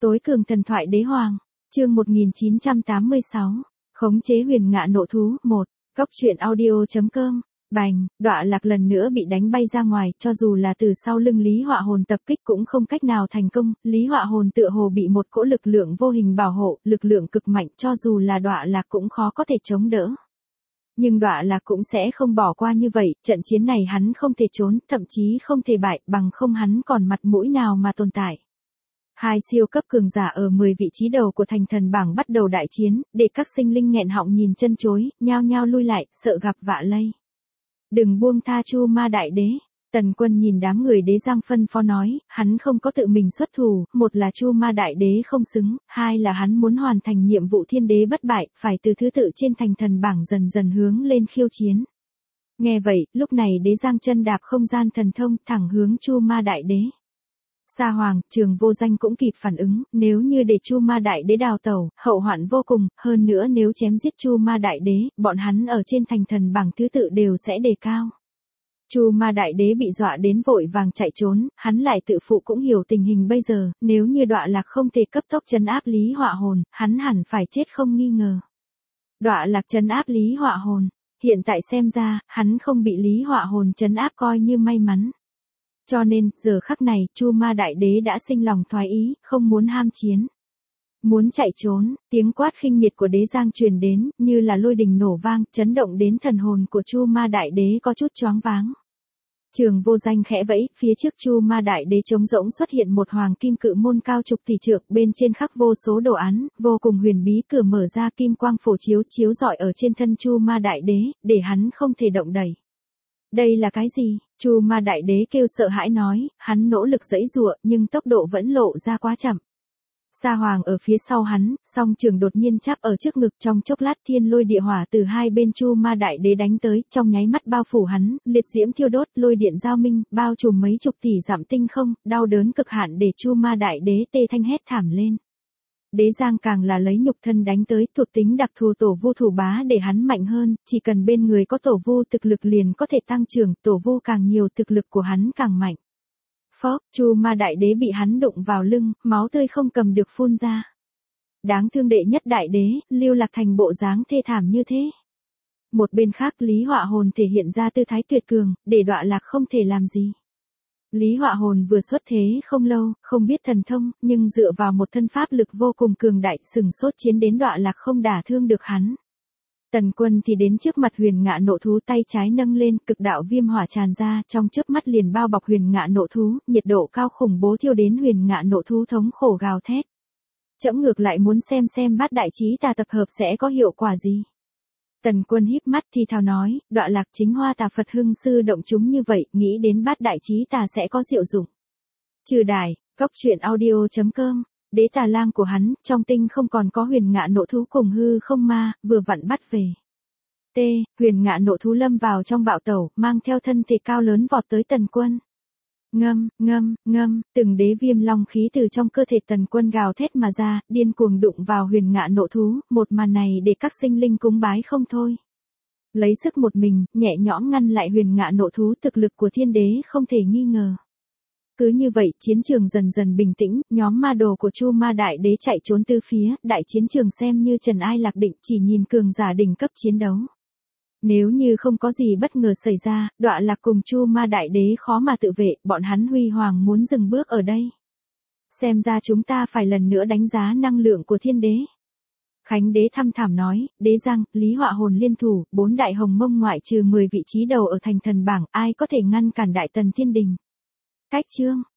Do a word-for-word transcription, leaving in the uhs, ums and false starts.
Tối cường thần thoại đế hoàng, chương một nghìn chín trăm tám mươi sáu, khống chế huyền ngạ nộ thú, một, góc truyện audio.com, bành, đọa lạc lần nữa bị đánh bay ra ngoài, cho dù là từ sau lưng Lý Họa Hồn tập kích cũng không cách nào thành công, Lý Họa Hồn tựa hồ bị một cỗ lực lượng vô hình bảo hộ, lực lượng cực mạnh, cho dù là đọa lạc cũng khó có thể chống đỡ. Nhưng đọa lạc cũng sẽ không bỏ qua như vậy, trận chiến này hắn không thể trốn, thậm chí không thể bại, bằng không hắn còn mặt mũi nào mà tồn tại. Hai siêu cấp cường giả ở mười vị trí đầu của thành thần bảng bắt đầu đại chiến, để các sinh linh nghẹn họng nhìn chân chối, nhao nhao lui lại, sợ gặp vạ lây. Đừng buông tha Chu Ma Đại Đế. Tần Quân nhìn đám người đế giang phân phó nói, hắn không có tự mình xuất thủ, một là Chu Ma Đại Đế không xứng, hai là hắn muốn hoàn thành nhiệm vụ thiên đế bất bại, phải từ thứ tự trên thành thần bảng dần dần hướng lên khiêu chiến. Nghe vậy, lúc này đế giang chân đạp không gian thần thông, thẳng hướng Chu Ma Đại Đế. Sa Hoàng, Trường Vô Danh cũng kịp phản ứng, nếu như để Chu Ma Đại Đế đào tẩu, hậu hoạn vô cùng, hơn nữa nếu chém giết Chu Ma Đại Đế, bọn hắn ở trên thành thần bảng thứ tự đều sẽ đề cao. Chu Ma Đại Đế bị dọa đến vội vàng chạy trốn, hắn lại tự phụ cũng hiểu tình hình bây giờ, nếu như đọa lạc không thể cấp tốc trấn áp Lý Họa Hồn, hắn hẳn phải chết không nghi ngờ. Đọa lạc trấn áp Lý Họa Hồn, hiện tại xem ra, hắn không bị Lý Họa Hồn trấn áp coi như may mắn. Cho nên, giờ khắc này, Chu Ma Đại Đế đã sinh lòng thoái ý, không muốn ham chiến. Muốn chạy trốn, tiếng quát khinh miệt của đế giang truyền đến, như là lôi đình nổ vang, chấn động đến thần hồn của Chu Ma Đại Đế có chút choáng váng. Trường Vô Danh khẽ vẫy, phía trước Chu Ma Đại Đế trống rỗng xuất hiện một hoàng kim cự môn cao chục tỷ trượng, bên trên khắc vô số đồ án, vô cùng huyền bí, cửa mở ra kim quang phổ chiếu chiếu rọi ở trên thân Chu Ma Đại Đế, để hắn không thể động đậy. Đây là cái gì? Chu Ma Đại Đế kêu sợ hãi nói, hắn nỗ lực giãy giụa, nhưng tốc độ vẫn lộ ra quá chậm. Sa Hoàng ở phía sau hắn, song trường đột nhiên chắp ở trước ngực, trong chốc lát thiên lôi địa hỏa từ hai bên Chu Ma Đại Đế đánh tới, trong nháy mắt bao phủ hắn, liệt diễm thiêu đốt, lôi điện giao minh, bao trùm mấy chục tỷ dặm tinh không, đau đớn cực hạn để Chu Ma Đại Đế tê thanh hét thảm lên. Đế giang càng là lấy nhục thân đánh tới, thuộc tính đặc thù tổ vu thủ bá để hắn mạnh hơn, chỉ cần bên người có tổ vu thực lực liền có thể tăng trưởng, tổ vu càng nhiều thực lực của hắn càng mạnh. Phốc, Chu Ma Đại Đế bị hắn đụng vào lưng, máu tươi không cầm được phun ra. Đáng thương đệ nhất đại đế, lưu lạc thành bộ dáng thê thảm như thế. Một bên khác Lý Họa Hồn thể hiện ra tư thái tuyệt cường, để đọa lạc không thể làm gì. Lý Họa Hồn vừa xuất thế không lâu, không biết thần thông, nhưng dựa vào một thân pháp lực vô cùng cường đại, sừng sốt chiến đến đọa lạc không đả thương được hắn. Tần Quân thì đến trước mặt huyền ngạ nộ thú, tay trái nâng lên, cực đạo viêm hỏa tràn ra, trong chớp mắt liền bao bọc huyền ngạ nộ thú, nhiệt độ cao khủng bố thiêu đến huyền ngạ nộ thú thống khổ gào thét. Trẫm ngược lại muốn xem xem bát đại chí tà tập hợp sẽ có hiệu quả gì. Tần Quân híp mắt thì thào nói, đọa lạc chính hoa tà Phật hưng sư động chúng như vậy, nghĩ đến bát đại chí tà sẽ có diệu dụng. Trừ đài, góc truyện audio.com, đế tà lang của hắn, trong tinh không còn có huyền ngạ nộ thú cùng hư không ma, vừa vặn bắt về. T, huyền ngạ nộ thú lâm vào trong bạo tẩu, mang theo thân thể cao lớn vọt tới Tần Quân. Ngâm, ngâm, ngâm, từng đế viêm long khí từ trong cơ thể Tần Quân gào thét mà ra, điên cuồng đụng vào huyền ngạ nộ thú, một màn này để các sinh linh cúng bái không thôi. Lấy sức một mình, nhẹ nhõm ngăn lại huyền ngạ nộ thú, thực lực của thiên đế không thể nghi ngờ. Cứ như vậy, chiến trường dần dần bình tĩnh, nhóm ma đồ của Chu Ma Đại Đế chạy trốn từ phía, đại chiến trường xem như trần ai lạc định, chỉ nhìn cường giả đỉnh cấp chiến đấu. Nếu như không có gì bất ngờ xảy ra, đọa lạc cùng Chu Ma Đại Đế khó mà tự vệ, bọn hắn huy hoàng muốn dừng bước ở đây. Xem ra chúng ta phải lần nữa đánh giá năng lượng của thiên đế. Khánh Đế thăm thảm nói, đế giang, Lý Họa Hồn liên thủ, bốn đại hồng mông ngoại trừ mười vị trí đầu ở thành thần bảng, ai có thể ngăn cản đại tần thiên đình. Cách chương,